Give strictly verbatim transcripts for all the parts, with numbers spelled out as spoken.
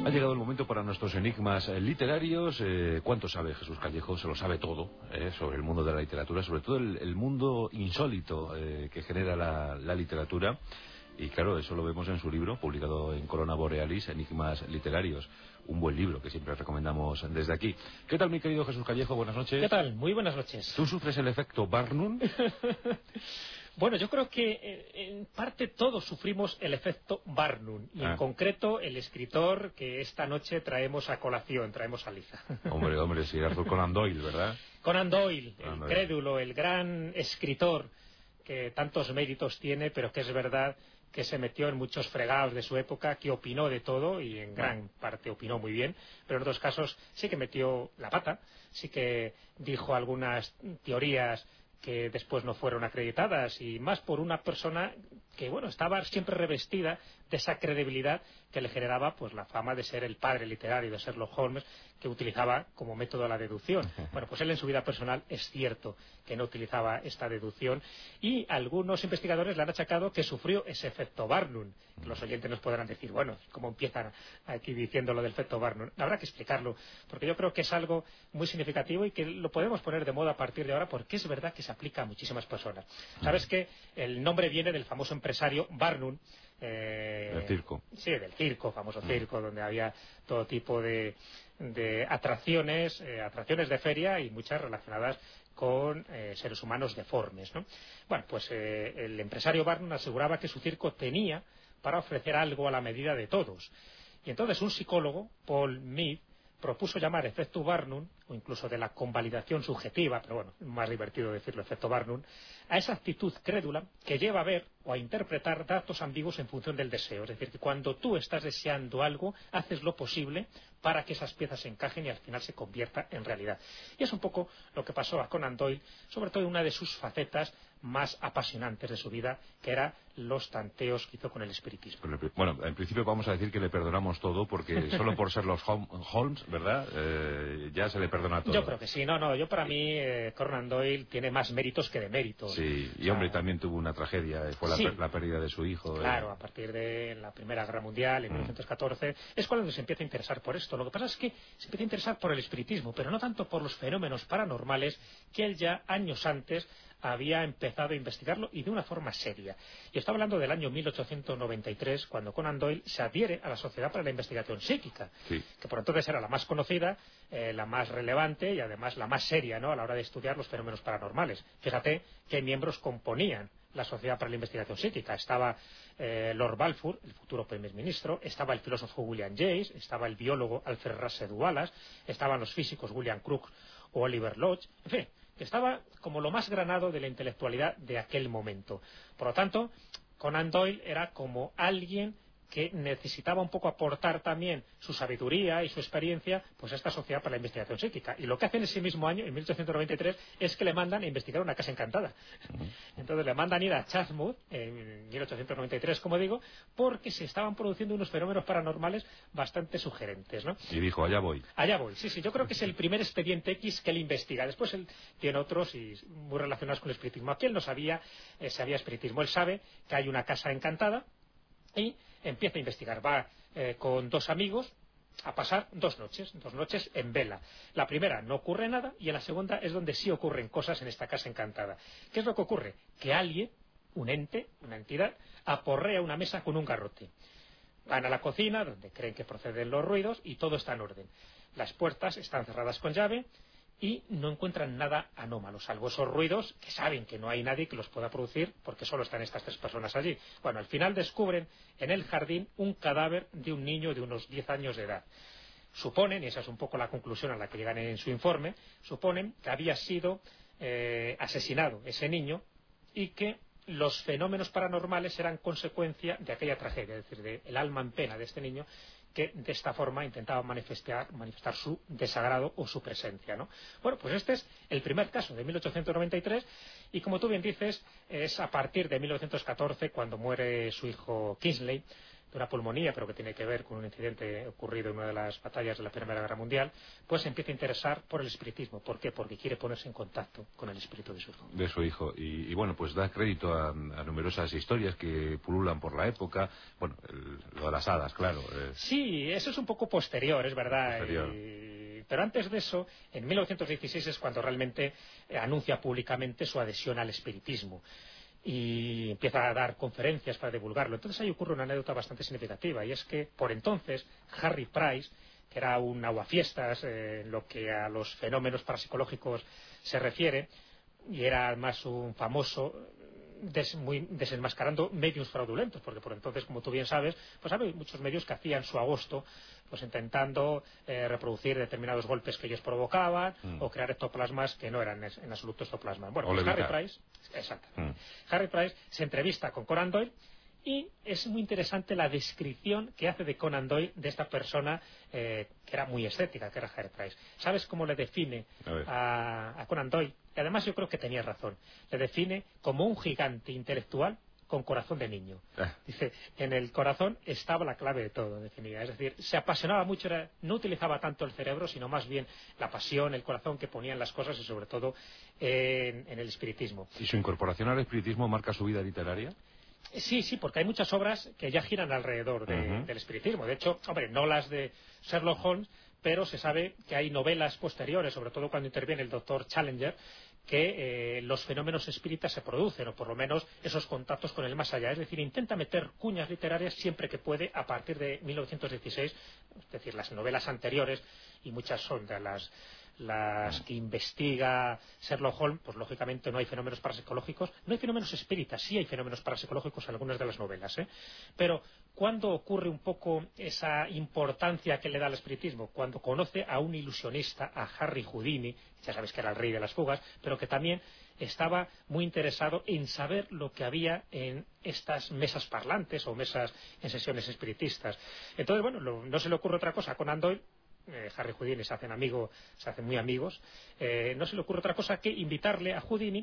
Ha llegado el momento para nuestros enigmas eh, literarios. Eh, ¿Cuánto sabe Jesús Callejo? Se lo sabe todo eh, sobre el mundo de la literatura, sobre todo el, el mundo insólito eh, que genera la, la literatura. Y claro, eso lo vemos en su libro, publicado en Corona Borealis, Enigmas Literarios. Un buen libro que siempre recomendamos desde aquí. ¿Qué tal, mi querido Jesús Callejo? Buenas noches. ¿Qué tal? Muy buenas noches. ¿Tú sufres el efecto Barnum? Bueno, yo creo que en parte todos sufrimos el efecto Barnum, y ah. en concreto el escritor que esta noche traemos a colación, traemos a Liza. Hombre, hombre, sí, Arthur Conan Doyle, ¿verdad? Conan Doyle, Conan el Doyle. crédulo, el gran escritor que tantos méritos tiene, pero que es verdad que se metió en muchos fregados de su época, que opinó de todo y en gran parte opinó muy bien, pero en otros casos sí que metió la pata, sí que dijo algunas teorías que después no fueron acreditadas, y más por una persona que, bueno, estaba siempre revestida de esa credibilidad que le generaba pues la fama de ser el padre literario de Sherlock Holmes, que utilizaba como método la deducción. Bueno, pues él en su vida personal es cierto que no utilizaba esta deducción, y algunos investigadores le han achacado que sufrió ese efecto Barnum. Los oyentes nos podrán decir, bueno, ¿cómo empiezan aquí diciendo lo del efecto Barnum? Habrá que explicarlo, porque yo creo que es algo muy significativo y que lo podemos poner de moda a partir de ahora, porque es verdad que se aplica a muchísimas personas. ¿Sabes que el nombre viene del famoso empresario Barnum? Eh, del circo. Sí, del circo, famoso circo, donde había todo tipo de, de atracciones, eh, atracciones de feria, y muchas relacionadas con eh, seres humanos deformes, ¿no? Bueno, pues eh, el empresario Barnum aseguraba que su circo tenía para ofrecer algo a la medida de todos. Y entonces un psicólogo, Paul Mead, propuso llamar efecto Barnum, o incluso de la convalidación subjetiva, pero bueno, más divertido decirlo, efecto Barnum, a esa actitud crédula que lleva a ver o a interpretar datos ambiguos en función del deseo. Es decir, que cuando tú estás deseando algo, haces lo posible para que esas piezas se encajen y al final se convierta en realidad. Y es un poco lo que pasó a Conan Doyle, sobre todo en una de sus facetas más apasionantes de su vida, que era los tanteos que hizo con el espiritismo. Bueno, en principio vamos a decir que le perdonamos todo, porque solo por ser los Holmes, ¿verdad? Eh, ya se le perdona todo. Yo creo que sí, no, no, yo para mí eh, Conan Doyle tiene más méritos que deméritos. Sí, y hombre, o sea, también tuvo una tragedia, fue la, sí, la pérdida de su hijo. Claro, eh. a partir de la Primera Guerra Mundial, en mm. mil novecientos catorce, es cuando se empieza a interesar por esto. Lo que pasa es que se empieza a interesar por el espiritismo, pero no tanto por los fenómenos paranormales, que él ya años antes había empezado a investigarlo, y de una forma seria. Y está hablando del año mil ochocientos noventa y tres, cuando Conan Doyle se adhiere a la Sociedad para la Investigación Psíquica, sí, que por entonces era la más conocida, eh, la más relevante y además la más seria, ¿no?, a la hora de estudiar los fenómenos paranormales. Fíjate qué miembros componían la Sociedad para la Investigación Psíquica. Estaba eh, Lord Balfour, el futuro primer ministro, estaba el filósofo William James, estaba el biólogo Alfred Russel Wallace, estaban los físicos William Crookes o Oliver Lodge, en fin, que estaba como lo más granado de la intelectualidad de aquel momento. Por lo tanto, Conan Doyle era como alguien que necesitaba un poco aportar también su sabiduría y su experiencia pues a esta Sociedad para la Investigación Psíquica. Y lo que hace en ese mismo año, en mil ochocientos noventa y tres, es que le mandan a investigar una casa encantada. Entonces le mandan ir a Chatsworth en mil ochocientos noventa y tres, como digo, porque se estaban produciendo unos fenómenos paranormales bastante sugerentes, ¿no? Y dijo, allá voy. Allá voy, sí, sí. Yo creo que es el primer expediente X que él investiga. Después él tiene otros y muy relacionados con el espiritismo. Aquí él no sabía eh, si había espiritismo. Él sabe que hay una casa encantada y empieza a investigar. Va eh, con dos amigos a pasar dos noches, dos noches en vela. La primera no ocurre nada, y en la segunda es donde sí ocurren cosas en esta casa encantada. ¿Qué es lo que ocurre? Que alguien, un ente, una entidad, aporrea una mesa con un garrote. Van a la cocina, donde creen que proceden los ruidos, y todo está en orden. Las puertas están cerradas con llave y no encuentran nada anómalo, salvo esos ruidos que saben que no hay nadie que los pueda producir, porque solo están estas tres personas allí. Bueno, al final descubren en el jardín un cadáver de un niño de unos diez años de edad. Suponen, y esa es un poco la conclusión a la que llegan en su informe, suponen que había sido eh, asesinado ese niño, y que los fenómenos paranormales eran consecuencia de aquella tragedia, es decir, del alma en pena de este niño, que de esta forma intentaba manifestar, manifestar su desagrado o su presencia, ¿no? Bueno, pues este es el primer caso de mil ochocientos noventa y tres, y como tú bien dices, es a partir de mil novecientos catorce, cuando muere su hijo Kingsley, de una pulmonía, pero que tiene que ver con un incidente ocurrido en una de las batallas de la Primera Guerra Mundial, pues se empieza a interesar por el espiritismo. ¿Por qué? Porque quiere ponerse en contacto con el espíritu de su hijo. De su hijo. Y, y bueno, pues da crédito a, a numerosas historias que pululan por la época. Bueno, el, lo de las hadas, claro. Eh. Sí, eso es un poco posterior, es verdad. Posterior. Y, pero antes de eso, en mil novecientos dieciséis es cuando realmente eh, anuncia públicamente su adhesión al espiritismo. Y empieza a dar conferencias para divulgarlo. Entonces ahí ocurre una anécdota bastante significativa, y es que por entonces Harry Price, que era un aguafiestas eh, en lo que a los fenómenos parapsicológicos se refiere, y era además un famoso des, muy, desenmascarando medios fraudulentos, porque por entonces, como tú bien sabes, pues había muchos medios que hacían su agosto pues intentando eh, reproducir determinados golpes que ellos provocaban mm. o crear ectoplasmas que no eran en absoluto ectoplasmas. Bueno, pues Harry Price, exacto. Mm. Harry Price se entrevista con Conan Doyle y es muy interesante la descripción que hace de Conan Doyle de esta persona eh, que era muy escéptica, que era Harry Price. ¿Sabes cómo le define a, a, a Conan Doyle? Y además yo creo que tenía razón. Le define como un gigante intelectual con corazón de niño. Ah. Dice, en el corazón estaba la clave de todo, definida. Es decir, se apasionaba mucho, era, no utilizaba tanto el cerebro, sino más bien la pasión, el corazón que ponía en las cosas y sobre todo en, en el espiritismo. ¿Y su incorporación al espiritismo marca su vida literaria? Sí, sí, porque hay muchas obras que ya giran alrededor de, uh-huh. del espiritismo. De hecho, hombre, no las de Sherlock Holmes, pero se sabe que hay novelas posteriores, sobre todo cuando interviene el doctor Challenger, que eh, los fenómenos espíritas se producen, o por lo menos esos contactos con el más allá. Es decir, intenta meter cuñas literarias siempre que puede a partir de mil novecientos dieciséis, es decir, las novelas anteriores, y muchas son de las, las que investiga Sherlock Holmes, pues lógicamente no hay fenómenos parapsicológicos, no hay fenómenos espíritas, sí hay fenómenos parapsicológicos en algunas de las novelas, ¿eh? Pero ¿cuándo ocurre un poco esa importancia que le da al espiritismo? Cuando conoce a un ilusionista, a Harry Houdini, ya sabes que era el rey de las fugas, pero que también estaba muy interesado en saber lo que había en estas mesas parlantes o mesas en sesiones espiritistas. Entonces, bueno, lo, no se le ocurre otra cosa a Conan Doyle. Eh, Harry Houdini se hacen amigos, se hacen muy amigos, eh, no se le ocurre otra cosa que invitarle a Houdini,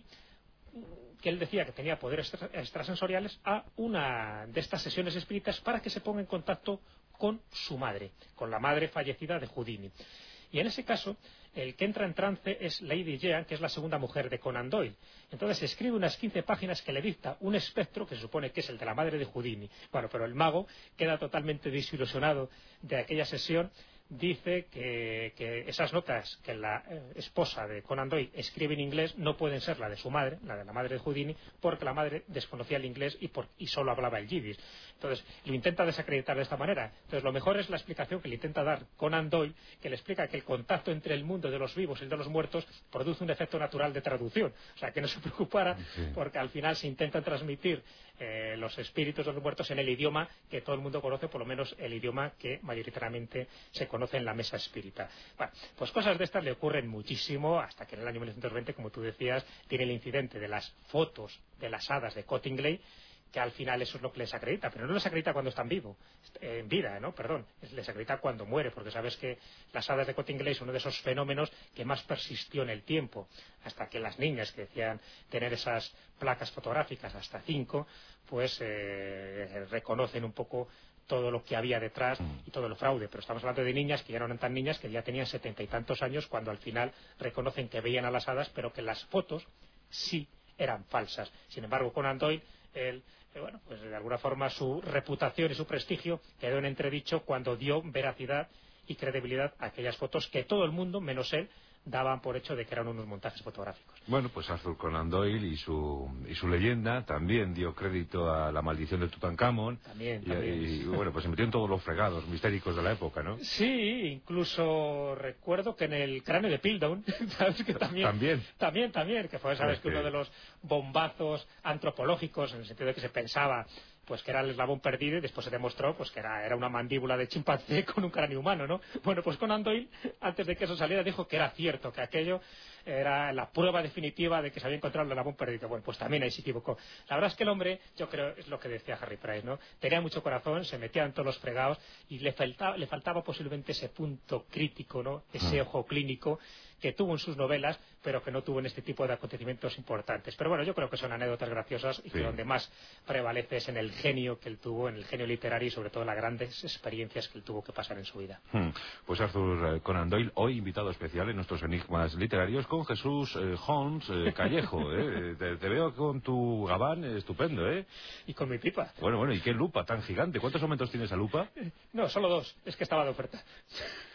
que él decía que tenía poderes extrasensoriales, a una de estas sesiones espíritas para que se ponga en contacto con su madre, con la madre fallecida de Houdini. Y en ese caso, el que entra en trance es Lady Jean, que es la segunda mujer de Conan Doyle. Entonces escribe unas quince páginas que le dicta un espectro que se supone que es el de la madre de Houdini. Bueno, pero el mago queda totalmente desilusionado de aquella sesión. Dice que, que esas notas que la eh, esposa de Conan Doyle escribe en inglés no pueden ser la de su madre, la de la madre de Houdini, porque la madre desconocía el inglés y, por, y solo hablaba el yiddish. Entonces, lo intenta desacreditar de esta manera. Entonces, lo mejor es la explicación que le intenta dar Conan Doyle, que le explica que el contacto entre el mundo de los vivos y el de los muertos produce un efecto natural de traducción. O sea, que no se preocupara, sí. Porque al final se intentan transmitir eh, los espíritus de los muertos en el idioma que todo el mundo conoce, por lo menos el idioma que mayoritariamente se conoce en la mesa espírita. Bueno, pues cosas de estas le ocurren muchísimo, hasta que en el año mil novecientos veinte, como tú decías, tiene el incidente de las fotos de las hadas de Cottingley, que al final eso es lo que les acredita, pero no les acredita cuando están vivos, en vida, ¿no? Perdón, les acredita cuando muere, porque sabes que las hadas de Cottingley son uno de esos fenómenos que más persistió en el tiempo, hasta que las niñas que decían tener esas placas fotográficas, hasta cinco, pues eh, reconocen un poco todo lo que había detrás y todo el fraude, pero estamos hablando de niñas que ya no eran tan niñas, que ya tenían setenta y tantos años, cuando al final reconocen que veían a las hadas, pero que las fotos sí eran falsas. Sin embargo, Conan Doyle, él, eh, bueno, pues de alguna forma su reputación y su prestigio quedó en entredicho cuando dio veracidad y credibilidad a aquellas fotos que todo el mundo, menos él, daban por hecho de que eran unos montajes fotográficos. Bueno, pues Arthur Conan Doyle y su y su leyenda también dio crédito a la maldición de Tutankamón. También, y, también. Y, y bueno, pues se metió en todos los fregados mistéricos de la época, ¿no? Sí, incluso recuerdo que en el cráneo de Piltdown, ¿sabes? Que también, también, también, también, que fue, sabes, que uno de los bombazos antropológicos, en el sentido de que se pensaba pues que era el eslabón perdido, y después se demostró pues que era, era una mandíbula de chimpancé con un cráneo humano, ¿no? Bueno, pues Conan Doyle, antes de que eso saliera, dijo que era cierto, que aquello era la prueba definitiva de que se había encontrado el eslabón perdido. Bueno, pues también ahí se equivocó. La verdad es que el hombre, yo creo, es lo que decía Harry Price, ¿no? Tenía mucho corazón, se metía en todos los fregados y le faltaba, le faltaba posiblemente ese punto crítico, ¿no? Ese ojo clínico que tuvo en sus novelas, pero que no tuvo en este tipo de acontecimientos importantes. Pero bueno, yo creo que son anécdotas graciosas y que sí. donde más prevalece es en el genio que él tuvo, en el genio literario y sobre todo las grandes experiencias que él tuvo que pasar en su vida. Hmm. Pues Arthur Conan Doyle, hoy invitado especial en nuestros enigmas literarios con Jesús eh, Holmes eh, Callejo. ¿eh? te, te veo con tu gabán eh, estupendo, ¿eh? Y con mi pipa. Bueno, bueno, ¿y qué lupa tan gigante? ¿Cuántos aumentos tiene esa lupa? No, solo dos. Es que estaba de oferta.